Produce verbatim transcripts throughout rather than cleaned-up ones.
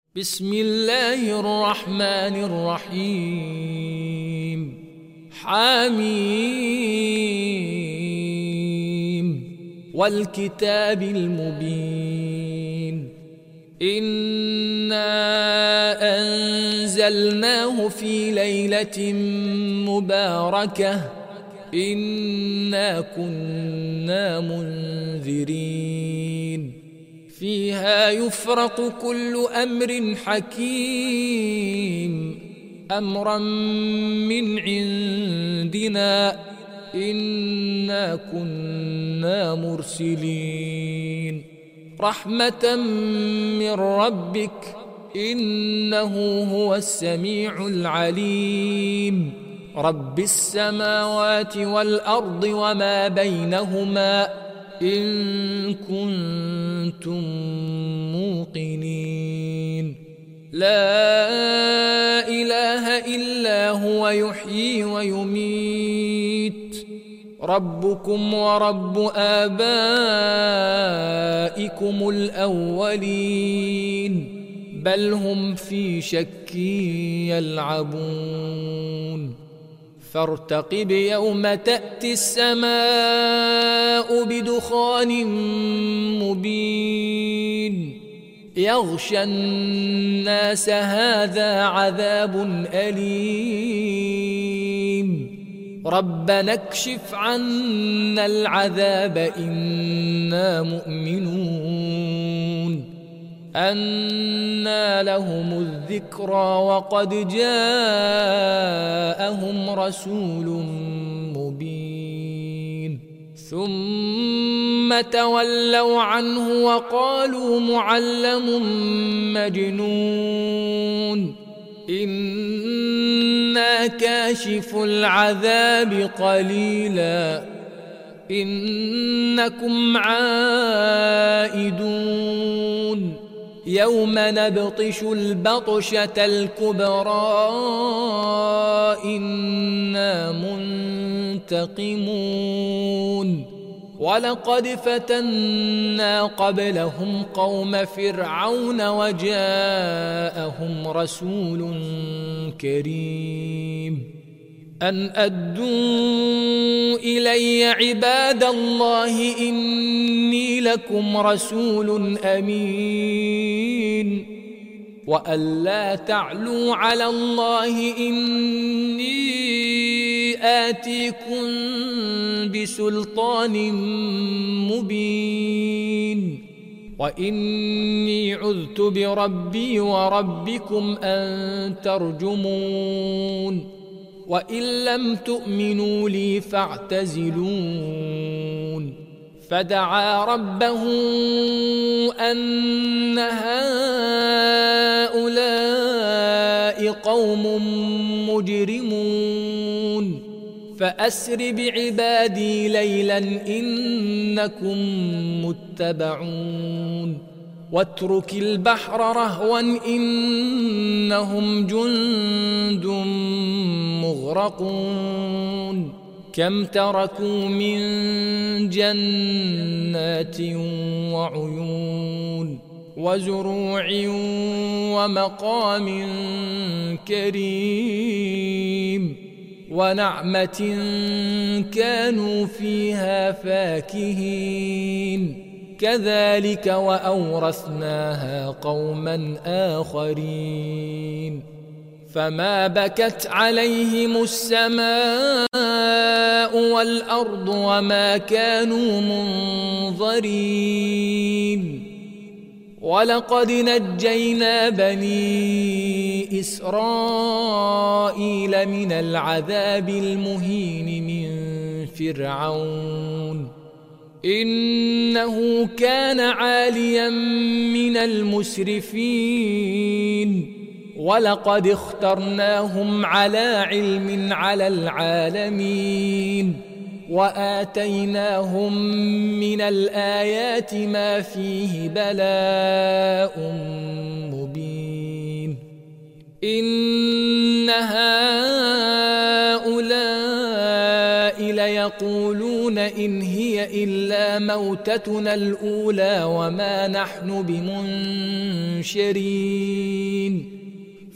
بسم الله الرحمن الرحيم حميم والكتاب المبين إنا أنزلناه في ليلة مباركة إنا كنا منذرين فيها يفرق كل أمر حكيم أمرا من عندنا إنا كنا مرسلين رحمة من ربك إنه هو السميع العليم رب السماوات والأرض وما بينهما إن كنتم موقنين لا إله إلا هو يحيي ويميت ربكم ورب آبائكم الأولين بل هم في شك يلعبون فارتقب يوم تأتي السماء بدخان مبين يغشى الناس هذا عذاب أليم ربنا اكشف عنا العذاب إنا مؤمنون أنى لهم الذكرى وقد جاءهم رسول مبين ثم تولوا عنه وقالوا معلم مجنون إنا كاشف العذاب قليلا إنكم عائدون يوم نبطش البطشة الكبرى إنا منتقمون ولقد فتنا قبلهم قوم فرعون وجاءهم رسول كريم أن أدوا إلي عباد الله إني لكم رسول أمين وأن لا تعلوا على الله إني آتيكم بسلطان مبين وإني عذت بربي وربكم أن ترجمون وإن لم تؤمنوا لي فاعتزلون فدعا ربه أن هؤلاء قوم مجرمون فأسر بعبادي ليلا إنكم متبعون واترك البحر رهوا إنهم جند مغرقون كم تركوا من جنات وعيون وزروع ومقام كريم ونعمة كانوا فيها فاكهين كذلك وأورثناها قوما آخرين فما بكت عليهم السماء والأرض وما كانوا منظرين ولقد نجينا بني إسرائيل من العذاب المهين من فرعون إنه كان عاليا من المسرفين ولقد اخترناهم على علم على العالمين وآتيناهم من الآيات ما فيه بلاء مبين إن هؤلاء ليقولون إن هي إلا موتتنا الأولى وما نحن بمنشرين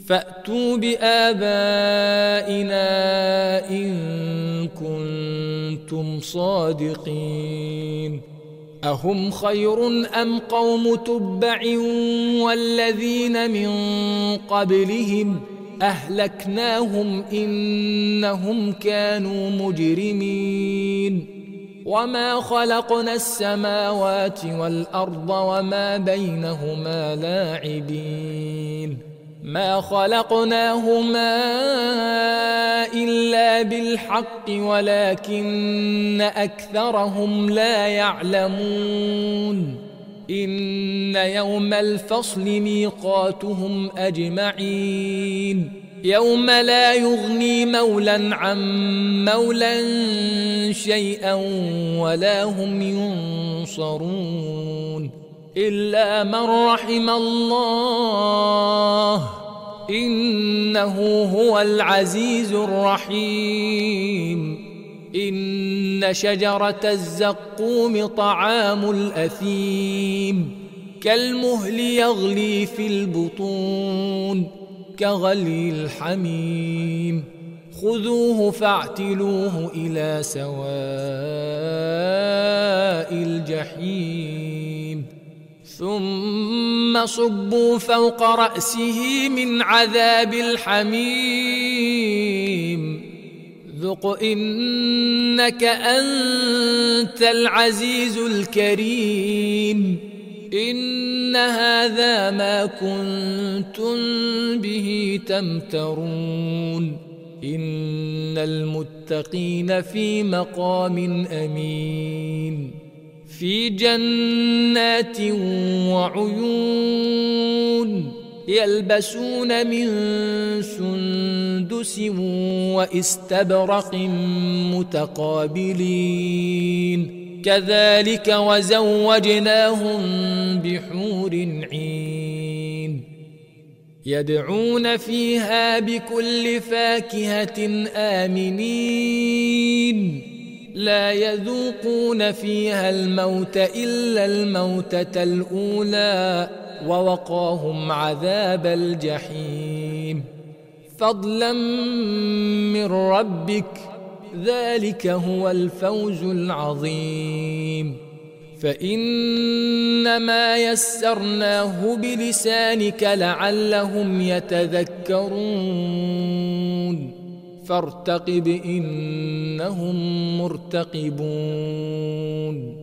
فأتوا بآبائنا إن كنتم صادقين أهم خير أم قوم تبع والذين من قبلهم أهلكناهم إنهم كانوا مجرمين وما خلقنا السماوات والأرض وما بينهما لاعبين ما خلقناهما إلا بالحق ولكن أكثرهم لا يعلمون إن يوم الفصل ميقاتهم أجمعين يوم لا يغني مولا عن مولا شيئا ولا هم ينصرون إلا من رحم الله إنه هو العزيز الرحيم إن شجرة الزقوم طعام الأثيم كالمهل يغلي في البطون كغلي الحميم خذوه فاعتلوه إلى سواء الجحيم ثم صبوا فوق رأسه من عذاب الحميم ذق إنك أنت العزيز الكريم إن هذا ما كنتم به تمترون إن المتقين في مقام أمين في جنات وعيون يلبسون من سندس واستبرق متقابلين كذلك وزوجناهم بحور عين يدعون فيها بكل فاكهة آمنين لا يذوقون فيها الموت إلا الموتة الأولى ووقاهم عذاب الجحيم فضلا من ربك ذلك هو الفوز العظيم فإنما يسرناه بلسانك لعلهم يتذكرون فارتقب إنهم مرتقبون